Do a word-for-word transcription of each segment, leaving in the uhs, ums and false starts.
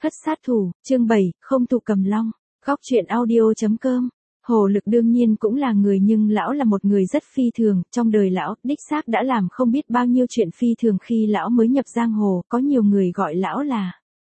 Hất sát thủ, chương bảy, không thủ cầm long. Góc truyện audio.com. Hồ Lực đương nhiên cũng là người nhưng lão là một người rất phi thường, trong đời lão, đích xác đã làm không biết bao nhiêu chuyện phi thường khi lão mới nhập giang hồ, có nhiều người gọi lão là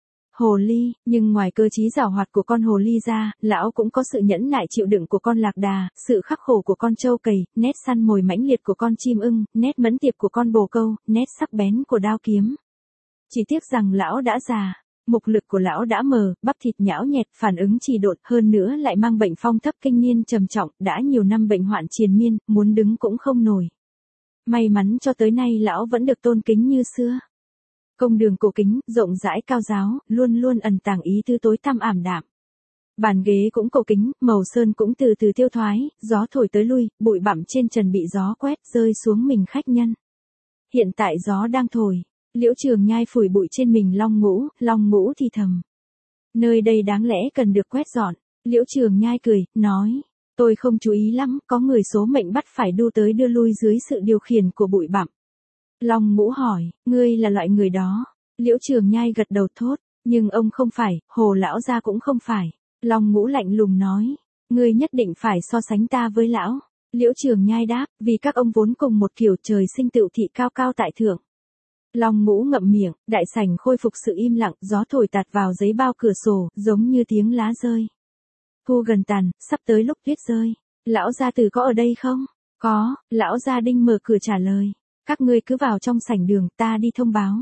Hồ Ly, nhưng ngoài cơ trí giảo hoạt của con Hồ Ly ra, lão cũng có sự nhẫn nại chịu đựng của con Lạc Đà, sự khắc khổ của con Trâu Cầy, nét săn mồi mãnh liệt của con Chim Ưng, nét mẫn tiệp của con Bồ Câu, nét sắc bén của đao kiếm. Chỉ tiếc rằng lão đã già. Mục lực của lão đã mờ, bắp thịt nhão nhẹt, phản ứng trì độn, hơn nữa lại mang bệnh phong thấp kinh niên trầm trọng, đã nhiều năm bệnh hoạn triền miên, muốn đứng cũng không nổi. May mắn cho tới nay lão vẫn được tôn kính như xưa. Công đường cổ kính, rộng rãi cao giáo, luôn luôn ẩn tàng ý tứ tối tăm ảm đạm. Bàn ghế cũng cổ kính, màu sơn cũng từ từ tiêu thoái, gió thổi tới lui, bụi bặm trên trần bị gió quét rơi xuống mình khách nhân. Hiện tại gió đang thổi. Liễu Trường Nhai phủi bụi trên mình Long Ngũ, Long Ngũ thì thầm. Nơi đây đáng lẽ cần được quét dọn. Liễu Trường Nhai cười, nói. Tôi không chú ý lắm, có người số mệnh bắt phải đu tới đưa lui dưới sự điều khiển của bụi bặm. Long Ngũ hỏi, ngươi là loại người đó. Liễu Trường Nhai gật đầu thốt, nhưng ông không phải, Hồ lão gia cũng không phải. Long Ngũ lạnh lùng nói, ngươi nhất định phải so sánh ta với lão. Liễu Trường Nhai đáp, vì các ông vốn cùng một kiểu trời sinh tựu thị cao cao tại thượng. Long Ngũ ngậm miệng, đại sảnh khôi phục sự im lặng, gió thổi tạt vào giấy bao cửa sổ, giống như tiếng lá rơi. Thu gần tàn, sắp tới lúc tuyết rơi. Lão gia tử có ở đây không? Có, lão gia Đinh mở cửa trả lời. Các ngươi cứ vào trong sảnh đường, ta đi thông báo.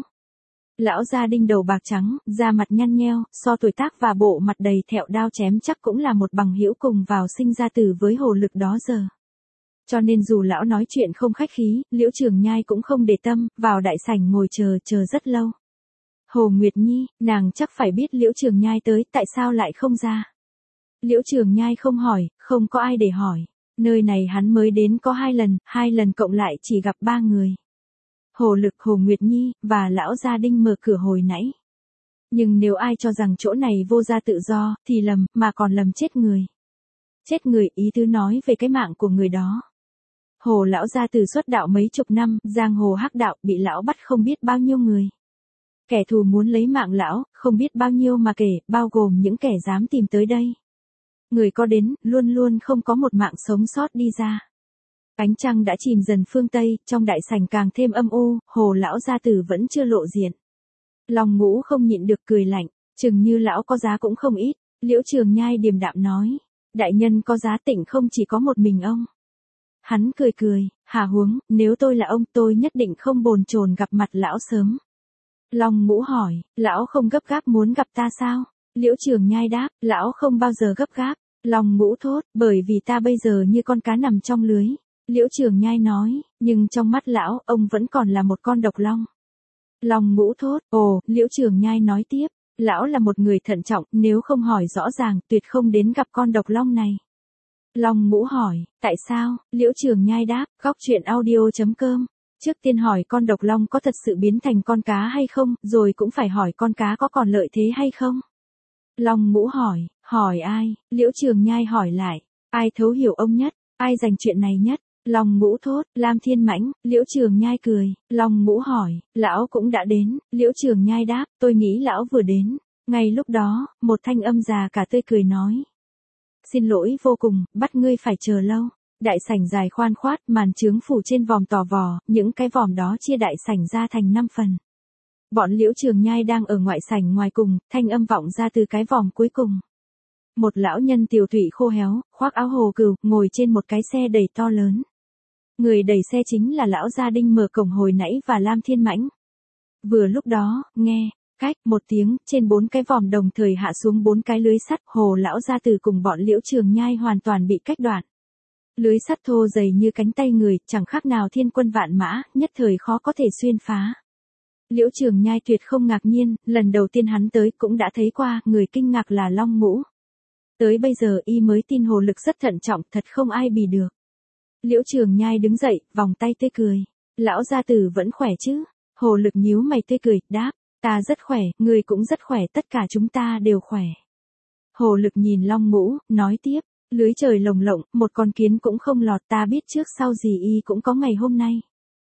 Lão gia Đinh đầu bạc trắng, da mặt nhăn nheo, so tuổi tác và bộ mặt đầy thẹo đao chém chắc cũng là một bằng hữu cùng vào sinh ra tử với Hồ Lực đó giờ. Cho nên dù lão nói chuyện không khách khí, Liễu Trường Nhai cũng không để tâm, vào đại sảnh ngồi chờ chờ rất lâu. Hồ Nguyệt Nhi, nàng chắc phải biết Liễu Trường Nhai tới, tại sao lại không ra? Liễu Trường Nhai không hỏi, không có ai để hỏi. Nơi này hắn mới đến có hai lần, hai lần cộng lại chỉ gặp ba người. Hồ Lực, Hồ Nguyệt Nhi, và lão gia Đinh mở cửa hồi nãy. Nhưng nếu ai cho rằng chỗ này vô gia tự do, thì lầm, mà còn lầm chết người. Chết người ý tứ nói về cái mạng của người đó. Hồ lão gia từ xuất đạo mấy chục năm, giang hồ hắc đạo, bị lão bắt không biết bao nhiêu người. Kẻ thù muốn lấy mạng lão, không biết bao nhiêu mà kể, bao gồm những kẻ dám tìm tới đây. Người có đến, luôn luôn không có một mạng sống sót đi ra. Ánh trăng đã chìm dần phương Tây, trong đại sảnh càng thêm âm u, Hồ lão gia tử vẫn chưa lộ diện. Long Ngũ không nhịn được cười lạnh, chừng như lão có giá cũng không ít. Liễu Trường Nhai điềm đạm nói, đại nhân có giá tịnh không chỉ có một mình ông. Hắn cười cười, hà huống, nếu tôi là ông tôi nhất định không bồn chồn gặp mặt lão sớm. Long Ngũ hỏi, lão không gấp gáp muốn gặp ta sao? Liễu Trường Nhai đáp, lão không bao giờ gấp gáp. Long Ngũ thốt, bởi vì ta bây giờ như con cá nằm trong lưới. Liễu Trường Nhai nói, nhưng trong mắt lão, ông vẫn còn là một con độc long. Long Ngũ thốt, ồ, Liễu Trường Nhai nói tiếp, lão là một người thận trọng, nếu không hỏi rõ ràng, tuyệt không đến gặp con độc long này. Long Ngũ hỏi, tại sao? Liễu Trường Nhai đáp, góc truyện audio.com. Trước tiên hỏi con độc long có thật sự biến thành con cá hay không, rồi cũng phải hỏi con cá có còn lợi thế hay không. Long Ngũ hỏi, hỏi ai? Liễu Trường Nhai hỏi lại, ai thấu hiểu ông nhất, ai dành chuyện này nhất? Long Ngũ thốt, Lam Thiên Mãnh. Liễu Trường Nhai cười. Long Ngũ hỏi, lão cũng đã đến. Liễu Trường Nhai đáp, tôi nghĩ lão vừa đến. Ngay lúc đó, một thanh âm già cả tươi cười nói. Xin lỗi vô cùng, bắt ngươi phải chờ lâu. Đại sảnh dài khoan khoát, màn chướng phủ trên vòm tò vò, những cái vòm đó chia đại sảnh ra thành năm phần. Bọn Liễu Trường Nhai đang ở ngoại sảnh ngoài cùng, thanh âm vọng ra từ cái vòm cuối cùng. Một lão nhân tiều tụy khô héo, khoác áo hồ cừu, ngồi trên một cái xe đầy to lớn. Người đẩy xe chính là lão gia Đinh mở cổng hồi nãy và Lam Thiên Mãnh. Vừa lúc đó, nghe, cách, một tiếng, trên bốn cái vòm đồng thời hạ xuống bốn cái lưới sắt, Hồ lão gia tử cùng bọn Liễu Trường Nhai hoàn toàn bị cách đoạn. Lưới sắt thô dày như cánh tay người, chẳng khác nào thiên quân vạn mã, nhất thời khó có thể xuyên phá. Liễu Trường Nhai tuyệt không ngạc nhiên, lần đầu tiên hắn tới cũng đã thấy qua, người kinh ngạc là Long Ngũ. Tới bây giờ y mới tin Hồ Lực rất thận trọng, thật không ai bì được. Liễu Trường Nhai đứng dậy, vòng tay tươi cười. Lão gia tử vẫn khỏe chứ? Hồ Lực nhíu mày tươi cười, đáp, ta rất khỏe, người cũng rất khỏe, tất cả chúng ta đều khỏe. Hồ Lực nhìn Long Ngũ, nói tiếp, lưới trời lồng lộng, một con kiến cũng không lọt, ta biết trước sau gì y cũng có ngày hôm nay.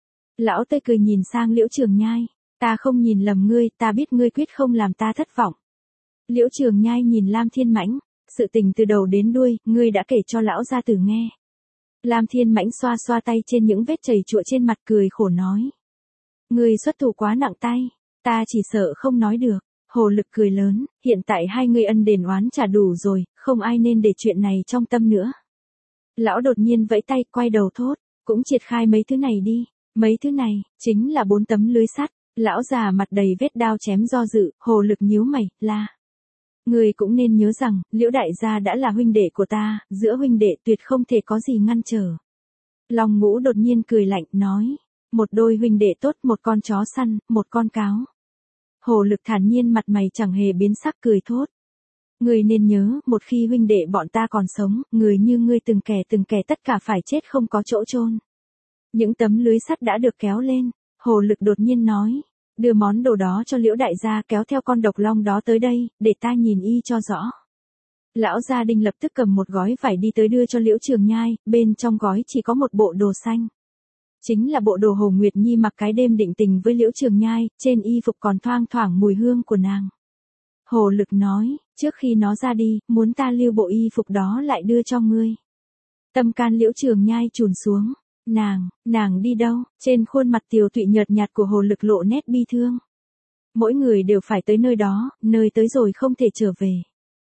Lão tươi cười nhìn sang Liễu Trường Nhai, ta không nhìn lầm ngươi, ta biết ngươi quyết không làm ta thất vọng. Liễu Trường Nhai nhìn Lam Thiên Mãnh, sự tình từ đầu đến đuôi, ngươi đã kể cho lão gia tử nghe. Lam Thiên Mãnh xoa xoa tay trên những vết chảy chụa trên mặt cười khổ nói. Ngươi xuất thủ quá nặng tay, ta chỉ sợ không nói được. Hồ Lực cười lớn, hiện tại hai người ân đền oán trả đủ rồi, không ai nên để chuyện này trong tâm nữa. Lão đột nhiên vẫy tay quay đầu thốt, cũng triệt khai mấy thứ này đi. Mấy thứ này, chính là bốn tấm lưới sắt. Lão già mặt đầy vết đao chém do dự, Hồ Lực nhíu mày, la. Người cũng nên nhớ rằng, Liễu đại gia đã là huynh đệ của ta, giữa huynh đệ tuyệt không thể có gì ngăn trở. Long Ngũ đột nhiên cười lạnh, nói. Một đôi huynh đệ tốt, một con chó săn, một con cáo. Hồ Lực thản nhiên mặt mày chẳng hề biến sắc cười thốt. Người nên nhớ, một khi huynh đệ bọn ta còn sống, người như ngươi từng kẻ từng kẻ tất cả phải chết không có chỗ chôn. Những tấm lưới sắt đã được kéo lên, Hồ Lực đột nhiên nói, đưa món đồ đó cho Liễu đại gia kéo theo con độc long đó tới đây, để ta nhìn y cho rõ. Lão gia đình lập tức cầm một gói vải đi tới đưa cho Liễu Trường Nhai, bên trong gói chỉ có một bộ đồ xanh. Chính là bộ đồ Hồ Nguyệt Nhi mặc cái đêm định tình với Liễu Trường Nhai, trên y phục còn thoang thoảng mùi hương của nàng. Hồ Lực nói, trước khi nó ra đi, muốn ta lưu bộ y phục đó lại đưa cho ngươi. Tâm can Liễu Trường Nhai chùn xuống. Nàng, nàng đi đâu? Trên khuôn mặt tiều tụy nhợt nhạt của Hồ Lực lộ nét bi thương. Mỗi người đều phải tới nơi đó, nơi tới rồi không thể trở về.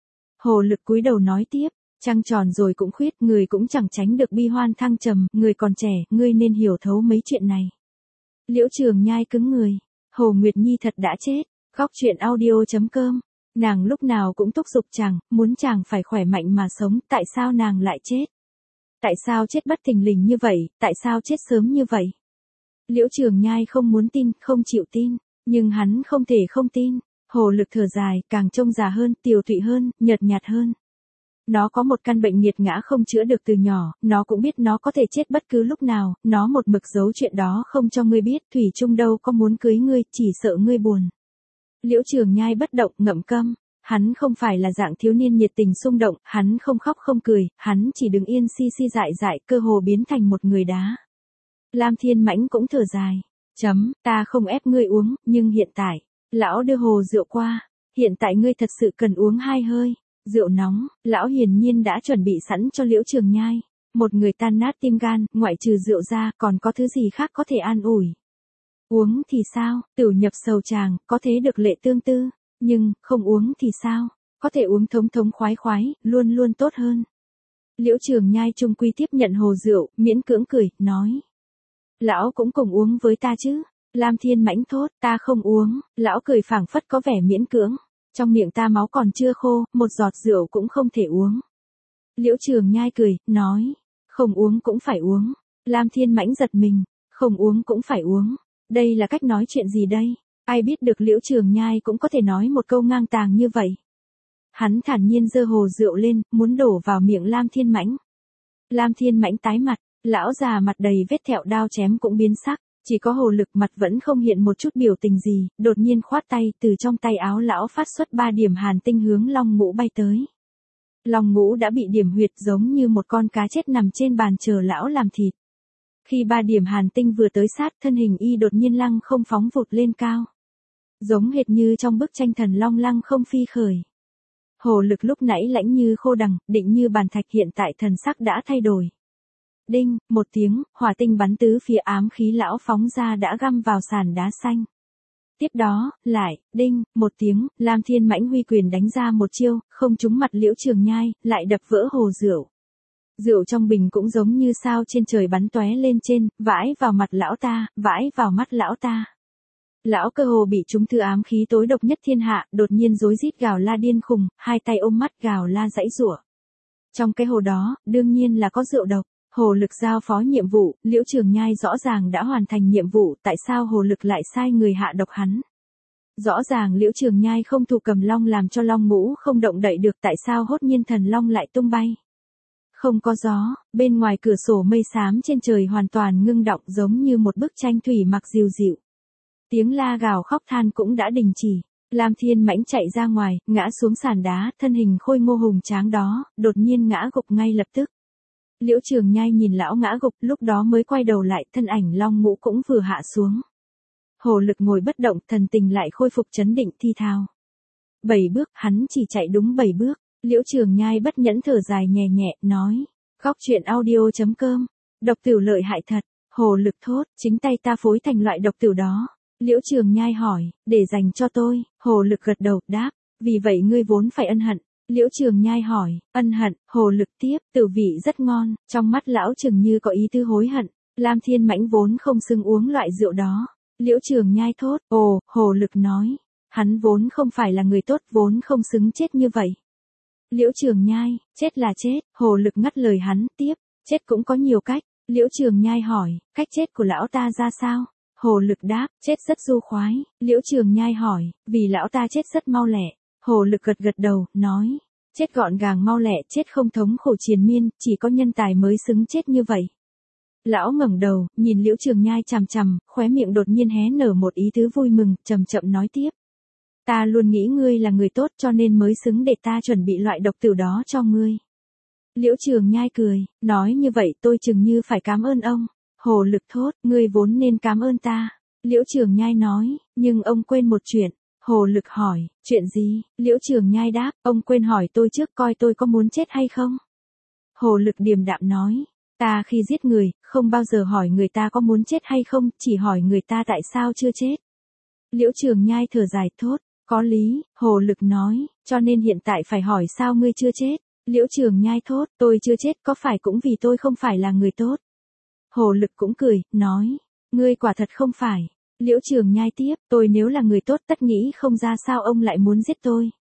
Hồ Lực cúi đầu nói tiếp, trăng tròn rồi cũng khuyết, người cũng chẳng tránh được bi hoan thăng trầm, người còn trẻ, ngươi nên hiểu thấu mấy chuyện này. Liễu Trường Nhai cứng người, Hồ Nguyệt Nhi thật đã chết, góc truyện audio chấm com. Nàng lúc nào cũng thúc giục chàng, muốn chàng phải khỏe mạnh mà sống, tại sao nàng lại chết? Tại sao chết bất thình lình như vậy, tại sao chết sớm như vậy? Liễu Trường Nhai không muốn tin, không chịu tin, nhưng hắn không thể không tin. Hồ Lực thở dài, càng trông già hơn, tiều tụy hơn, nhợt nhạt hơn. Nó có một căn bệnh nghiệt ngã không chữa được từ nhỏ, nó cũng biết nó có thể chết bất cứ lúc nào, nó một mực giấu chuyện đó không cho ngươi biết, thủy chung đâu có muốn cưới ngươi, chỉ sợ ngươi buồn. Liễu Trường Nhai bất động, ngậm câm. Hắn không phải là dạng thiếu niên nhiệt tình xung động, hắn không khóc không cười, hắn chỉ đứng yên si si dại dại, cơ hồ biến thành một người đá. Lam Thiên Mãnh cũng thở dài. Chấm, ta không ép ngươi uống, nhưng hiện tại, lão đưa hồ rượu qua, hiện tại ngươi thật sự cần uống hai hơi. Rượu nóng, lão hiển nhiên đã chuẩn bị sẵn cho Liễu Trường Nhai. Một người tan nát tim gan, ngoại trừ rượu ra, còn có thứ gì khác có thể an ủi. Uống thì sao, tửu nhập sầu tràng, có thế được lệ tương tư. Nhưng, không uống thì sao? Có thể uống thống thống khoái khoái, luôn luôn tốt hơn. Liễu Trường Nhai trung quy tiếp nhận hồ rượu, miễn cưỡng cười, nói. Lão cũng cùng uống với ta chứ? Lam Thiên Mãnh thốt, ta không uống. Lão cười phảng phất có vẻ miễn cưỡng. Trong miệng ta máu còn chưa khô, một giọt rượu cũng không thể uống. Liễu Trường Nhai cười, nói. Không uống cũng phải uống. Lam Thiên Mãnh giật mình. Không uống cũng phải uống. Đây là cách nói chuyện gì đây? Ai biết được Liễu Trường Nhai cũng có thể nói một câu ngang tàng như vậy. Hắn thản nhiên giơ hồ rượu lên, muốn đổ vào miệng Lam Thiên Mãnh. Lam Thiên Mãnh tái mặt, lão già mặt đầy vết thẹo đao chém cũng biến sắc, chỉ có Hồ Lực mặt vẫn không hiện một chút biểu tình gì, đột nhiên khoát tay, từ trong tay áo lão phát xuất ba điểm hàn tinh hướng Long Ngũ bay tới. Long Ngũ đã bị điểm huyệt giống như một con cá chết nằm trên bàn chờ lão làm thịt. Khi ba điểm hàn tinh vừa tới sát, thân hình y đột nhiên lăng không phóng vụt lên cao. Giống hệt như trong bức tranh thần long lăng không phi khởi. Hồ Lực lúc nãy lãnh như khô đằng, định như bàn thạch, hiện tại thần sắc đã thay đổi. Đinh, một tiếng, hỏa tinh bắn tứ phía, ám khí lão phóng ra đã găm vào sàn đá xanh. Tiếp đó, lại, đinh, một tiếng, Lam Thiên Mãnh huy quyền đánh ra một chiêu, không trúng mặt Liễu Trường Nhai, lại đập vỡ hồ rượu. Rượu trong bình cũng giống như sao trên trời bắn tóe lên trên, vãi vào mặt lão ta, vãi vào mắt lão ta. Lão cơ hồ bị trúng thư ám khí tối độc nhất thiên hạ, đột nhiên rối rít gào la điên khùng, hai tay ôm mắt gào la dãy giụa. Trong cái hồ đó, đương nhiên là có rượu độc. Hồ Lực giao phó nhiệm vụ, Liễu Trường Nhai rõ ràng đã hoàn thành nhiệm vụ, tại sao Hồ Lực lại sai người hạ độc hắn? Rõ ràng Liễu Trường Nhai không thù cầm long làm cho Long Ngũ không động đậy được, tại sao hốt nhiên thần long lại tung bay? Không có gió, bên ngoài cửa sổ mây xám trên trời hoàn toàn ngưng đọng giống như một bức tranh thủy mặc dịu dịu. Tiếng la gào khóc than cũng đã đình chỉ. Lam Thiên Mãnh chạy ra ngoài, ngã xuống sàn đá, thân hình khôi ngô hùng tráng đó, đột nhiên ngã gục ngay lập tức. Liễu Trường Nhai nhìn lão ngã gục, lúc đó mới quay đầu lại, thân ảnh Long Ngũ cũng vừa hạ xuống. Hồ Lực ngồi bất động, thần tình lại khôi phục chấn định thi thao. bảy bước, hắn chỉ chạy đúng bảy bước. Liễu Trường Nhai bất nhẫn thở dài nhẹ nhẹ, nói. Góc truyện audio chấm com. Độc tửu lợi hại thật. Hồ Lực thốt, chính tay ta phối thành loại độc tửu đó. Liễu Trường Nhai hỏi, để dành cho tôi. Hồ Lực gật đầu, đáp. Vì vậy ngươi vốn phải ân hận. Liễu Trường Nhai hỏi, ân hận. Hồ Lực tiếp, tử vị rất ngon. Trong mắt lão chừng như có ý tư hối hận. Lam Thiên Mãnh vốn không xứng uống loại rượu đó. Liễu Trường Nhai thốt, ồ, Hồ Lực nói. Hắn vốn không phải là người tốt, vốn không xứng chết như vậy. Liễu Trường Nhai, chết là chết. Hồ Lực ngắt lời hắn, tiếp. Chết cũng có nhiều cách. Liễu Trường Nhai hỏi, cách chết của lão ta ra sao? Hồ Lực đáp, chết rất du khoái. Liễu Trường Nhai hỏi, vì lão ta chết rất mau lẹ. Hồ Lực gật gật đầu, nói. Chết gọn gàng mau lẹ, chết không thống khổ triền miên, chỉ có nhân tài mới xứng chết như vậy. Lão ngẩng đầu, nhìn Liễu Trường Nhai chằm chằm, khóe miệng đột nhiên hé nở một ý tứ vui mừng, chậm chậm nói tiếp. Ta luôn nghĩ ngươi là người tốt cho nên mới xứng để ta chuẩn bị loại độc tửu đó cho ngươi. Liễu Trường Nhai cười, nói như vậy tôi chừng như phải cảm ơn ông. Hồ Lực thốt, ngươi vốn nên cảm ơn ta. Liễu Trường Nhai nói, nhưng ông quên một chuyện. Hồ Lực hỏi, chuyện gì? Liễu Trường Nhai đáp, ông quên hỏi tôi trước coi tôi có muốn chết hay không? Hồ Lực điềm đạm nói, ta khi giết người, không bao giờ hỏi người ta có muốn chết hay không, chỉ hỏi người ta tại sao chưa chết. Liễu Trường Nhai thở dài thốt, có lý. Hồ Lực nói, cho nên hiện tại phải hỏi sao ngươi chưa chết. Liễu Trường Nhai thốt, tôi chưa chết có phải cũng vì tôi không phải là người tốt. Hồ Lực cũng cười, nói, ngươi quả thật không phải. Liễu Trường Nhai tiếp, tôi nếu là người tốt tất nghĩ không ra sao ông lại muốn giết tôi.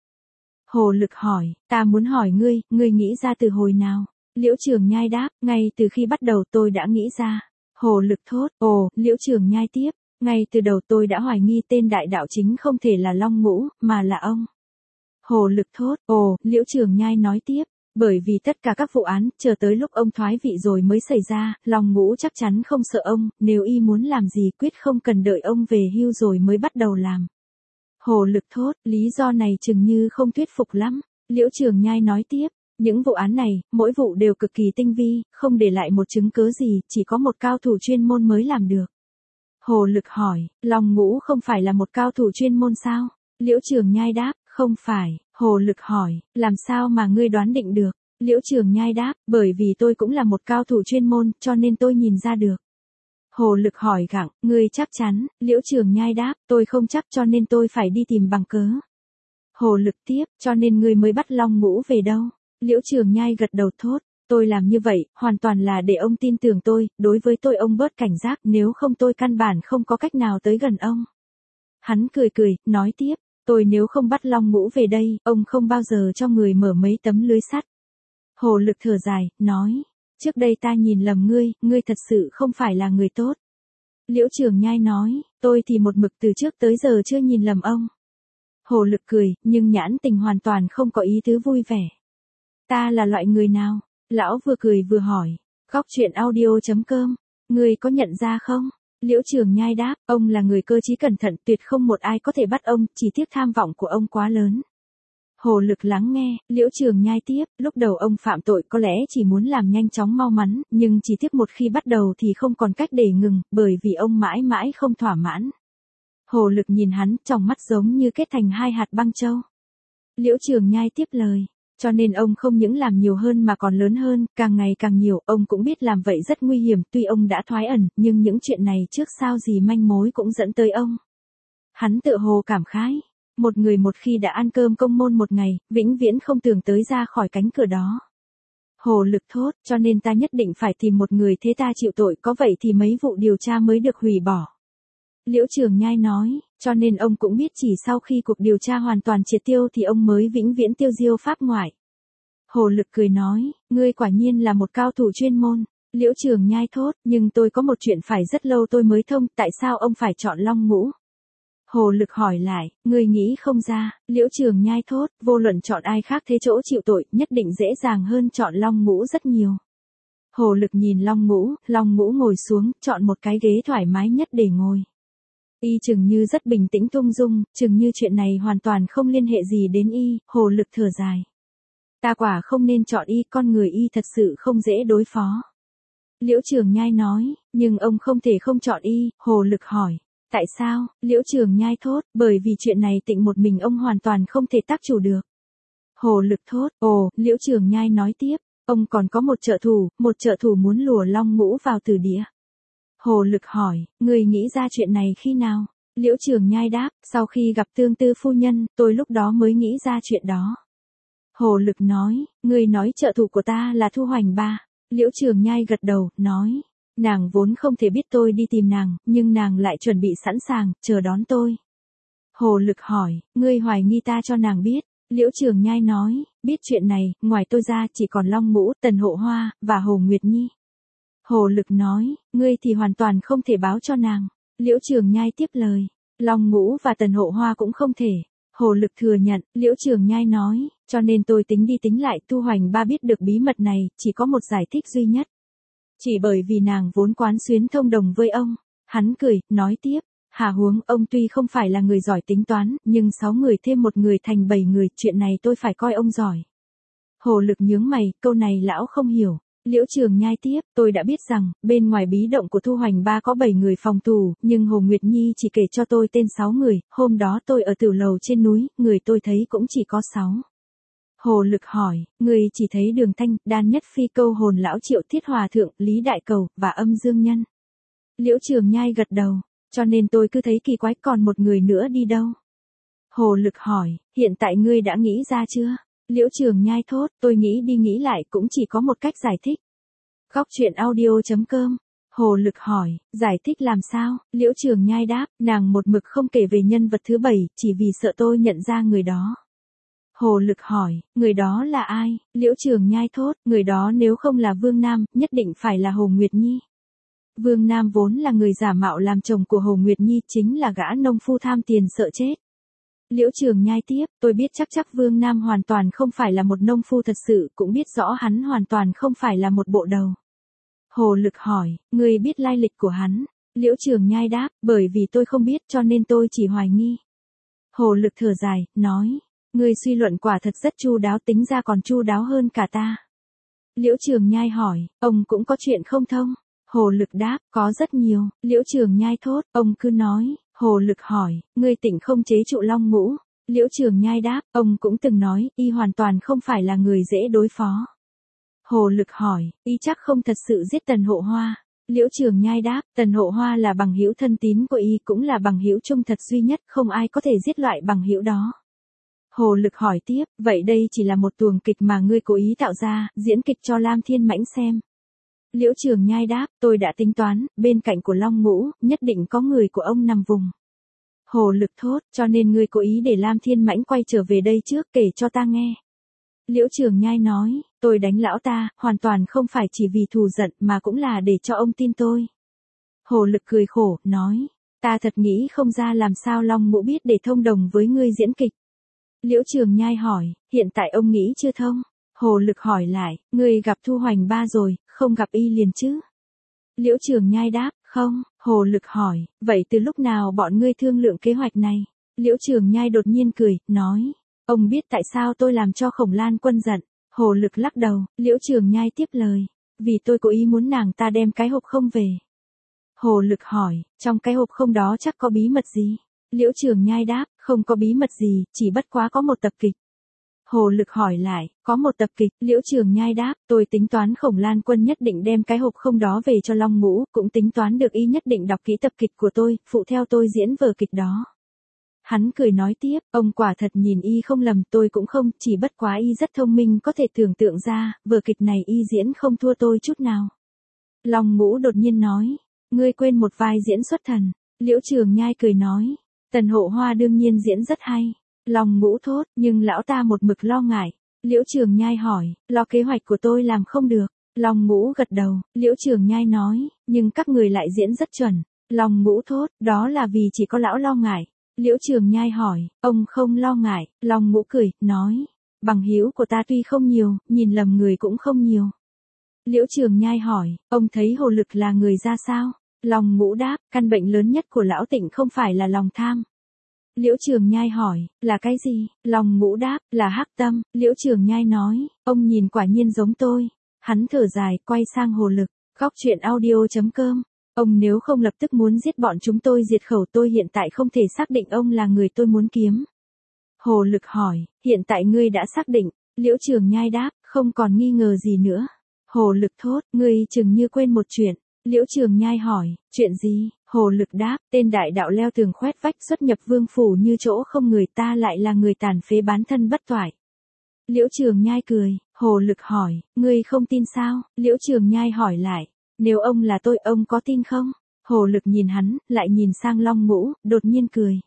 Hồ Lực hỏi, ta muốn hỏi ngươi, ngươi nghĩ ra từ hồi nào? Liễu Trường Nhai đáp, ngay từ khi bắt đầu tôi đã nghĩ ra. Hồ Lực thốt, ồ, Liễu Trường Nhai tiếp, ngay từ đầu tôi đã hoài nghi tên đại đạo chính không thể là Long Ngũ, mà là ông. Hồ Lực thốt, ồ, Liễu Trường Nhai nói tiếp, bởi vì tất cả các vụ án, chờ tới lúc ông thoái vị rồi mới xảy ra, Long Ngũ chắc chắn không sợ ông, nếu y muốn làm gì quyết không cần đợi ông về hưu rồi mới bắt đầu làm. Hồ Lực thốt, lý do này chừng như không thuyết phục lắm. Liễu Trường Nhai nói tiếp, những vụ án này, mỗi vụ đều cực kỳ tinh vi, không để lại một chứng cớ gì, chỉ có một cao thủ chuyên môn mới làm được. Hồ Lực hỏi, Long Ngũ không phải là một cao thủ chuyên môn sao? Liễu Trường Nhai đáp, không phải. Hồ Lực hỏi, làm sao mà ngươi đoán định được? Liễu Trường Nhai đáp, bởi vì tôi cũng là một cao thủ chuyên môn, cho nên tôi nhìn ra được. Hồ Lực hỏi gặng, ngươi chắc chắn? Liễu Trường Nhai đáp, tôi không chắc cho nên tôi phải đi tìm bằng cớ. Hồ Lực tiếp, cho nên ngươi mới bắt Long Ngũ về đâu? Liễu Trường Nhai gật đầu thốt, tôi làm như vậy, hoàn toàn là để ông tin tưởng tôi, đối với tôi ông bớt cảnh giác, nếu không tôi căn bản không có cách nào tới gần ông. Hắn cười cười, nói tiếp, tôi nếu không bắt Long Ngũ về đây, ông không bao giờ cho người mở mấy tấm lưới sắt. Hồ Lực thở dài, nói, trước đây ta nhìn lầm ngươi, ngươi thật sự không phải là người tốt. Liễu Trường Nhai nói, tôi thì một mực từ trước tới giờ chưa nhìn lầm ông. Hồ Lực cười, nhưng nhãn tình hoàn toàn không có ý tứ vui vẻ. Ta là loại người nào? Lão vừa cười vừa hỏi. Góc truyện audio chấm com. Ngươi có nhận ra không? Liễu Trường Nhai đáp, ông là người cơ trí cẩn thận, tuyệt không một ai có thể bắt ông, chỉ tiếc tham vọng của ông quá lớn. Hồ Lực lắng nghe, Liễu Trường Nhai tiếp, lúc đầu ông phạm tội có lẽ chỉ muốn làm nhanh chóng mau mắn, nhưng chỉ tiếc một khi bắt đầu thì không còn cách để ngừng, bởi vì ông mãi mãi không thỏa mãn. Hồ Lực nhìn hắn, trong mắt giống như kết thành hai hạt băng châu. Liễu Trường Nhai tiếp lời. Cho nên ông không những làm nhiều hơn mà còn lớn hơn, càng ngày càng nhiều, ông cũng biết làm vậy rất nguy hiểm, tuy ông đã thoái ẩn, nhưng những chuyện này trước sau gì manh mối cũng dẫn tới ông. Hắn tự hồ cảm khái, một người một khi đã ăn cơm công môn một ngày, vĩnh viễn không tưởng tới ra khỏi cánh cửa đó. Hồ Lực thốt, cho nên ta nhất định phải tìm một người thế ta chịu tội, có vậy thì mấy vụ điều tra mới được hủy bỏ. Liễu Trường Nhai nói, cho nên ông cũng biết chỉ sau khi cuộc điều tra hoàn toàn triệt tiêu thì ông mới vĩnh viễn tiêu diêu pháp ngoại. Hồ Lực cười nói, ngươi quả nhiên là một cao thủ chuyên môn. Liễu Trường Nhai thốt, nhưng tôi có một chuyện phải rất lâu tôi mới thông, tại sao ông phải chọn Long Ngũ? Hồ Lực hỏi lại, ngươi nghĩ không ra? Liễu Trường Nhai thốt, vô luận chọn ai khác thế chỗ chịu tội, nhất định dễ dàng hơn chọn Long Ngũ rất nhiều. Hồ Lực nhìn Long Ngũ, Long Ngũ ngồi xuống, chọn một cái ghế thoải mái nhất để ngồi. Y chừng như rất bình tĩnh tung dung, chừng như chuyện này hoàn toàn không liên hệ gì đến y. Hồ Lực thở dài. Ta quả không nên chọn y, con người y thật sự không dễ đối phó. Liễu Trường Nhai nói, nhưng ông không thể không chọn y. Hồ Lực hỏi, Tại sao? Liễu Trường Nhai thốt, bởi vì chuyện này Tịnh một mình ông hoàn toàn không thể tác chủ được. Hồ Lực thốt, ồ, Liễu Trường Nhai nói tiếp, ông còn có một trợ thủ, một trợ thủ muốn lùa Long Ngũ vào tử địa. Hồ Lực hỏi, người nghĩ ra chuyện này khi nào? Liễu Trường Nhai đáp, sau khi gặp Tương Tư phu nhân, tôi lúc đó mới nghĩ ra chuyện đó. Hồ Lực nói, người nói trợ thủ của ta là Thu Hoành Ba. Liễu Trường Nhai gật đầu, nói, nàng vốn không thể biết tôi đi tìm nàng, nhưng nàng lại chuẩn bị sẵn sàng, chờ đón tôi. Hồ Lực hỏi, ngươi hoài nghi ta cho nàng biết. Liễu Trường Nhai nói, biết chuyện này, ngoài tôi ra chỉ còn Long Ngũ, Tần Hộ Hoa, và Hồ Nguyệt Nhi. Hồ Lực nói, ngươi thì hoàn toàn không thể báo cho nàng. Liễu Trường Nhai tiếp lời, Long Ngũ và Tần Hộ Hoa cũng không thể. Hồ Lực thừa nhận, Liễu Trường Nhai nói, cho nên tôi tính đi tính lại, Thu Hoành Ba biết được bí mật này, chỉ có một giải thích duy nhất. Chỉ bởi vì nàng vốn quán xuyến thông đồng với ông. Hắn cười, nói tiếp, hà huống ông tuy không phải là người giỏi tính toán, nhưng sáu người thêm một người thành bảy người, chuyện này tôi phải coi ông giỏi. Hồ Lực nhướng mày, câu này lão không hiểu. Liễu Trường Nhai tiếp, tôi đã biết rằng, bên ngoài bí động của Thu Hoành Ba có bảy người phòng thủ, nhưng Hồ Nguyệt Nhi chỉ kể cho tôi tên sáu người, hôm đó tôi ở tử lầu trên núi, người tôi thấy cũng chỉ có sáu. Hồ Lực hỏi, người chỉ thấy Đường Thanh, Đan Nhất Phi, Câu Hồn Lão, Triệu Thiết Hòa Thượng, Lý Đại Cầu, và Âm Dương Nhân. Liễu Trường Nhai gật đầu, cho nên tôi cứ thấy kỳ quái, còn một người nữa đi đâu? Hồ Lực hỏi, hiện tại ngươi đã nghĩ ra chưa? Liễu Trường Nhai thốt, tôi nghĩ đi nghĩ lại cũng chỉ có một cách giải thích. Góc truyện audio chấm com. Hồ Lực hỏi, giải thích làm sao? Liễu Trường Nhai đáp, nàng một mực không kể về nhân vật thứ bảy, chỉ vì sợ tôi nhận ra người đó. Hồ Lực hỏi, người đó là ai? Liễu Trường Nhai thốt, người đó nếu không là Vương Nam, nhất định phải là Hồ Nguyệt Nhi. Vương Nam vốn là người giả mạo làm chồng của Hồ Nguyệt Nhi, chính là gã nông phu tham tiền sợ chết. Liễu Trường Nhai tiếp, tôi biết chắc chắc Vương Nam hoàn toàn không phải là một nông phu thật sự, cũng biết rõ hắn hoàn toàn không phải là một bộ đầu. Hồ Lực hỏi, người biết lai lịch của hắn? Liễu Trường Nhai đáp, bởi vì tôi không biết cho nên tôi chỉ hoài nghi. Hồ Lực thở dài, nói, người suy luận quả thật rất chu đáo, tính ra còn chu đáo hơn cả ta. Liễu Trường Nhai hỏi, ông cũng có chuyện không thông? Hồ Lực đáp, có rất nhiều. Liễu Trường Nhai thốt, ông cứ nói. Hồ Lực hỏi, ngươi Tịnh không chế trụ Long Ngũ? Liễu Trường Nhai đáp, ông cũng từng nói, y hoàn toàn không phải là người dễ đối phó. Hồ Lực hỏi, y chắc không thật sự giết Tần Hộ Hoa? Liễu Trường Nhai đáp, Tần Hộ Hoa là bằng hữu thân tín của y, cũng là bằng hữu trung thật duy nhất, không ai có thể giết loại bằng hữu đó. Hồ Lực hỏi tiếp, vậy đây chỉ là một tuồng kịch mà ngươi cố ý tạo ra, diễn kịch cho Lam Thiên Mãnh xem. Liễu Trường Nhai đáp, tôi đã tính toán, bên cạnh của Long Ngũ, nhất định có người của ông nằm vùng. Hồ Lực thốt, cho nên ngươi cố ý để Lam Thiên Mãnh quay trở về đây trước, kể cho ta nghe. Liễu Trường Nhai nói, tôi đánh lão ta, hoàn toàn không phải chỉ vì thù giận, mà cũng là để cho ông tin tôi. Hồ Lực cười khổ, nói, ta thật nghĩ không ra làm sao Long Ngũ biết để thông đồng với ngươi diễn kịch. Liễu Trường Nhai hỏi, hiện tại ông nghĩ chưa thông? Hồ Lực hỏi lại, ngươi gặp Thu Hoành Ba rồi, không gặp y liền chứ? Liễu Trường Nhai đáp, không. Hồ Lực hỏi, vậy từ lúc nào bọn ngươi thương lượng kế hoạch này? Liễu Trường Nhai đột nhiên cười, nói, ông biết tại sao tôi làm cho Khổng Lan Quân giận? Hồ Lực lắc đầu, Liễu Trường Nhai tiếp lời, vì tôi cố ý muốn nàng ta đem cái hộp không về. Hồ Lực hỏi, trong cái hộp không đó chắc có bí mật gì? Liễu Trường Nhai đáp, không có bí mật gì, chỉ bất quá có một tập kịch. Hồ Lực hỏi lại, có một tập kịch? Liễu Trường Nhai đáp, tôi tính toán Khổng Lan Quân nhất định đem cái hộp không đó về cho Long Ngũ, cũng tính toán được y nhất định đọc kỹ tập kịch của tôi, phụ theo tôi diễn vở kịch đó. Hắn cười nói tiếp, ông quả thật nhìn y không lầm, tôi cũng không, chỉ bất quá y rất thông minh, có thể tưởng tượng ra, vở kịch này y diễn không thua tôi chút nào. Long Ngũ đột nhiên nói, ngươi quên một vai diễn xuất thần. Liễu Trường Nhai cười nói, Tần Hộ Hoa đương nhiên diễn rất hay. Long Ngũ thốt, nhưng lão ta một mực lo ngại. Liễu Trường Nhai hỏi, lo kế hoạch của tôi làm không được. Long Ngũ gật đầu, Liễu Trường Nhai nói, nhưng các người lại diễn rất chuẩn. Long Ngũ thốt, đó là vì chỉ có lão lo ngại. Liễu Trường Nhai hỏi, ông không lo ngại? Long Ngũ cười, nói, bằng hữu của ta tuy không nhiều, nhìn lầm người cũng không nhiều. Liễu Trường Nhai hỏi, ông thấy Hồ Lực là người ra sao? Long Ngũ đáp, căn bệnh lớn nhất của lão Tịnh không phải là lòng tham. Liễu Trường Nhai hỏi, là cái gì? Long Ngũ đáp, là hắc tâm. Liễu Trường Nhai nói, ông nhìn quả nhiên giống tôi. Hắn thở dài, quay sang Hồ Lực. Góc truyện audio chấm com Ông nếu không lập tức muốn giết bọn chúng tôi diệt khẩu, tôi hiện tại không thể xác định ông là người tôi muốn kiếm. Hồ Lực hỏi, hiện tại ngươi đã xác định, Liễu Trường Nhai đáp, không còn nghi ngờ gì nữa. Hồ Lực thốt, ngươi chừng như quên một chuyện. Liễu Trường Nhai hỏi, chuyện gì? Hồ Lực đáp, tên đại đạo leo tường khoét vách xuất nhập vương phủ như chỗ không người, ta lại là người tàn phế bán thân bất toại. Liễu Trường Nhai cười, Hồ Lực hỏi, ngươi không tin sao? Liễu Trường Nhai hỏi lại, nếu ông là tôi, ông có tin không? Hồ Lực nhìn hắn, lại nhìn sang Long Ngũ, đột nhiên cười.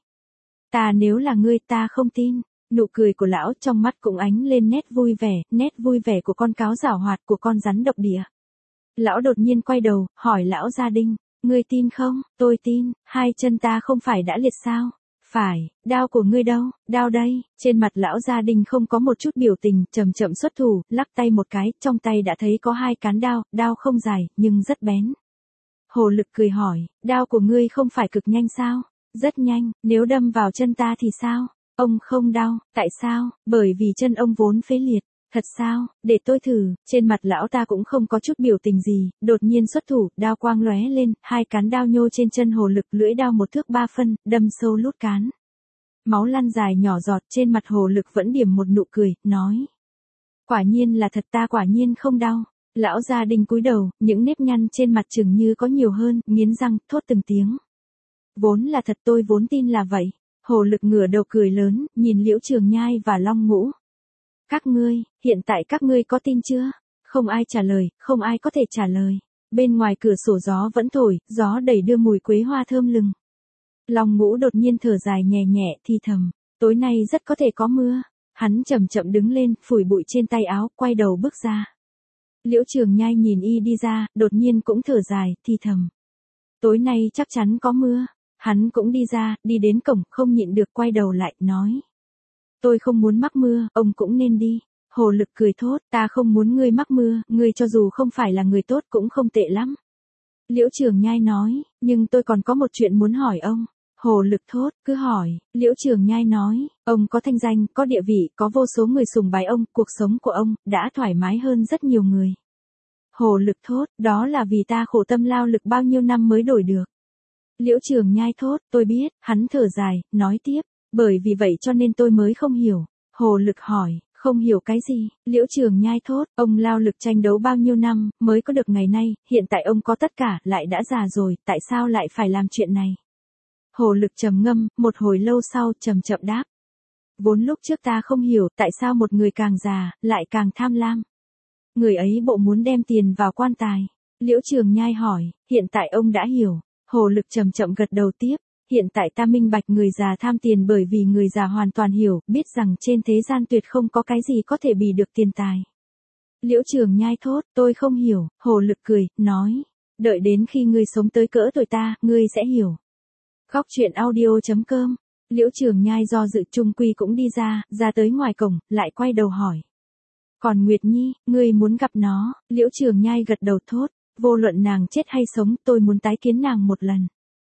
Ta nếu là ngươi ta không tin. Nụ cười của lão trong mắt cũng ánh lên nét vui vẻ, nét vui vẻ của con cáo giảo hoạt, của con rắn độc địa. Lão đột nhiên quay đầu, hỏi lão Gia Đinh, ngươi tin không? Tôi tin, hai chân ta không phải đã liệt sao? Phải, đao của ngươi đâu? Đao đây. Trên mặt lão Gia Đinh không có một chút biểu tình, chậm chậm xuất thủ, lắc tay một cái, trong tay đã thấy có hai cán đao, đao không dài, nhưng rất bén. Hồ Lực cười hỏi, đao của ngươi không phải cực nhanh sao? Rất nhanh, nếu đâm vào chân ta thì sao? Ông không đau, tại sao? Bởi vì chân ông vốn phế liệt. Thật sao? Để tôi thử. Trên mặt lão ta cũng không có chút biểu tình gì, đột nhiên xuất thủ, đao quang lóe lên, hai cán đao nhô trên chân Hồ Lực, lưỡi đao một thước ba phân, đâm sâu lút cán. Máu lăn dài nhỏ giọt, trên mặt Hồ Lực vẫn điểm một nụ cười, nói. Quả nhiên là thật, ta quả nhiên không đau. Lão Gia Đinh cúi đầu, những nếp nhăn trên mặt chừng như có nhiều hơn, nghiến răng, thốt từng tiếng. Vốn là thật, tôi vốn tin là vậy. Hồ Lực ngửa đầu cười lớn, nhìn Liễu Trường Nhai và Long Ngũ. Các ngươi, hiện tại các ngươi có tin chưa? Không ai trả lời, không ai có thể trả lời. Bên ngoài cửa sổ gió vẫn thổi, gió đẩy đưa mùi quế hoa thơm lừng. Long Ngũ đột nhiên thở dài nhẹ nhẹ, thì thầm, tối nay rất có thể có mưa. Hắn chậm chậm đứng lên, phủi bụi trên tay áo, quay đầu bước ra. Liễu Trường Nhai nhìn y đi ra, đột nhiên cũng thở dài, thì thầm. Tối nay chắc chắn có mưa. Hắn cũng đi ra, đi đến cổng, không nhịn được quay đầu lại, nói. Tôi không muốn mắc mưa, ông cũng nên đi. Hồ Lực cười thốt, ta không muốn ngươi mắc mưa, ngươi cho dù không phải là người tốt cũng không tệ lắm. Liễu Trường Nhai nói, nhưng tôi còn có một chuyện muốn hỏi ông. Hồ Lực thốt, cứ hỏi. Liễu Trường Nhai nói, ông có thanh danh, có địa vị, có vô số người sùng bái ông, cuộc sống của ông đã thoải mái hơn rất nhiều người. Hồ Lực thốt, đó là vì ta khổ tâm lao lực bao nhiêu năm mới đổi được. Liễu Trường Nhai thốt, tôi biết. Hắn thở dài, nói tiếp, bởi vì vậy cho nên tôi mới không hiểu. Hồ Lực hỏi, không hiểu cái gì? Liễu Trường Nhai thốt, ông lao lực tranh đấu bao nhiêu năm, mới có được ngày nay, hiện tại ông có tất cả, lại đã già rồi, tại sao lại phải làm chuyện này? Hồ Lực trầm ngâm, một hồi lâu sau, chậm chậm đáp. Vốn lúc trước ta không hiểu, tại sao một người càng già, lại càng tham lam. Người ấy bộ muốn đem tiền vào quan tài. Liễu Trường Nhai hỏi, hiện tại ông đã hiểu. Hồ Lực chậm chậm gật đầu tiếp, hiện tại ta minh bạch người già tham tiền bởi vì người già hoàn toàn hiểu, biết rằng trên thế gian tuyệt không có cái gì có thể bì được tiền tài. Liễu Trường Nhai thốt, tôi không hiểu. Hồ Lực cười, nói, đợi đến khi ngươi sống tới cỡ tuổi ta, ngươi sẽ hiểu. Góc truyện audio chấm com. Liễu Trường Nhai do dự chung quy cũng đi ra, ra tới ngoài cổng, lại quay đầu hỏi. Còn Nguyệt Nhi, ngươi muốn gặp nó? Liễu Trường Nhai gật đầu thốt. Vô luận nàng chết hay sống, tôi muốn tái kiến nàng một lần.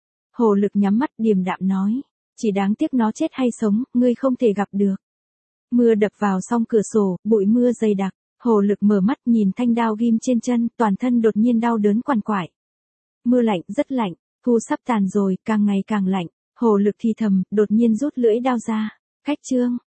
Hồ Lực nhắm mắt điềm đạm nói. Chỉ đáng tiếc nó chết hay sống, ngươi không thể gặp được. Mưa đập vào song cửa sổ, bụi mưa dày đặc. Hồ Lực mở mắt nhìn thanh đao ghim trên chân, toàn thân đột nhiên đau đớn quằn quại. Mưa lạnh, rất lạnh, thu sắp tàn rồi, càng ngày càng lạnh. Hồ Lực thì thầm, đột nhiên rút lưỡi đao ra. Cách chương.